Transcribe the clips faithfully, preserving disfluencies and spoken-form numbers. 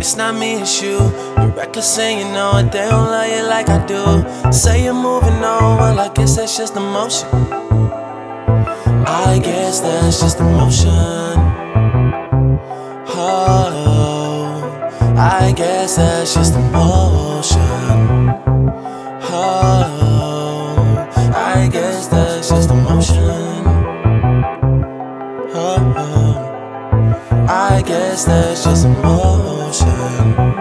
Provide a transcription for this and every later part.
it's not me, it's you. You're reckless and you know it, they don't love you like I do. Say you're moving on, well I guess that's just emotion. I guess that's just emotion. Oh, I guess that's just emotion. Oh, I guess that's just emotion. Oh, I guess that's just emotion.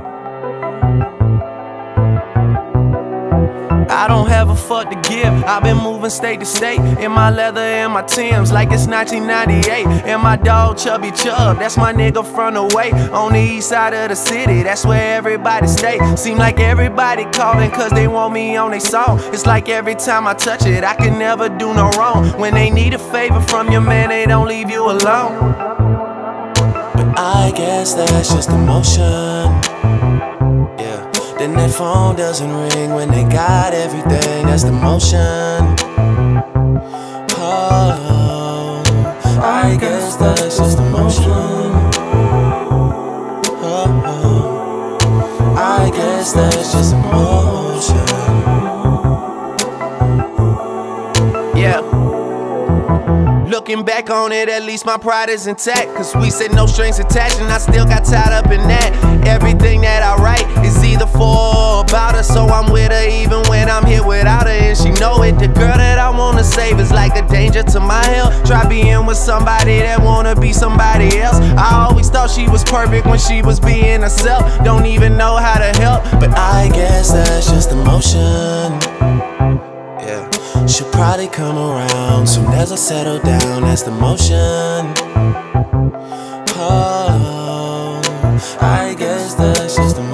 I don't have a fuck to give. I've been moving state to state in my leather and my Timbs like it's nineteen ninety-eight. And my dog Chubby Chub, that's my nigga from the way on the east side of the city. That's where everybody stay. Seem like everybody calling cause they want me on their song. It's like every time I touch it, I can never do no wrong. When they need a favor from your man, they don't leave you alone. But I guess that's just emotion. Then that phone doesn't ring when they got everything. That's the motion. Oh, I guess that's just emotion. Oh, I guess that's just emotion. Yeah. Looking back on it, at least my pride is intact. Cause we said no strings attached and I still got tied up in that. Everything that I write is either for or about her. So I'm with her even when I'm here without her, and she know it. The girl that I wanna save is like a danger to my health. Try being with somebody that wanna be somebody else. I always thought she was perfect when she was being herself. Don't even know how to help, but I guess that's just emotion. Yeah. She'll probably come around soon as I settle down. That's the motion. Oh, I guess that's just the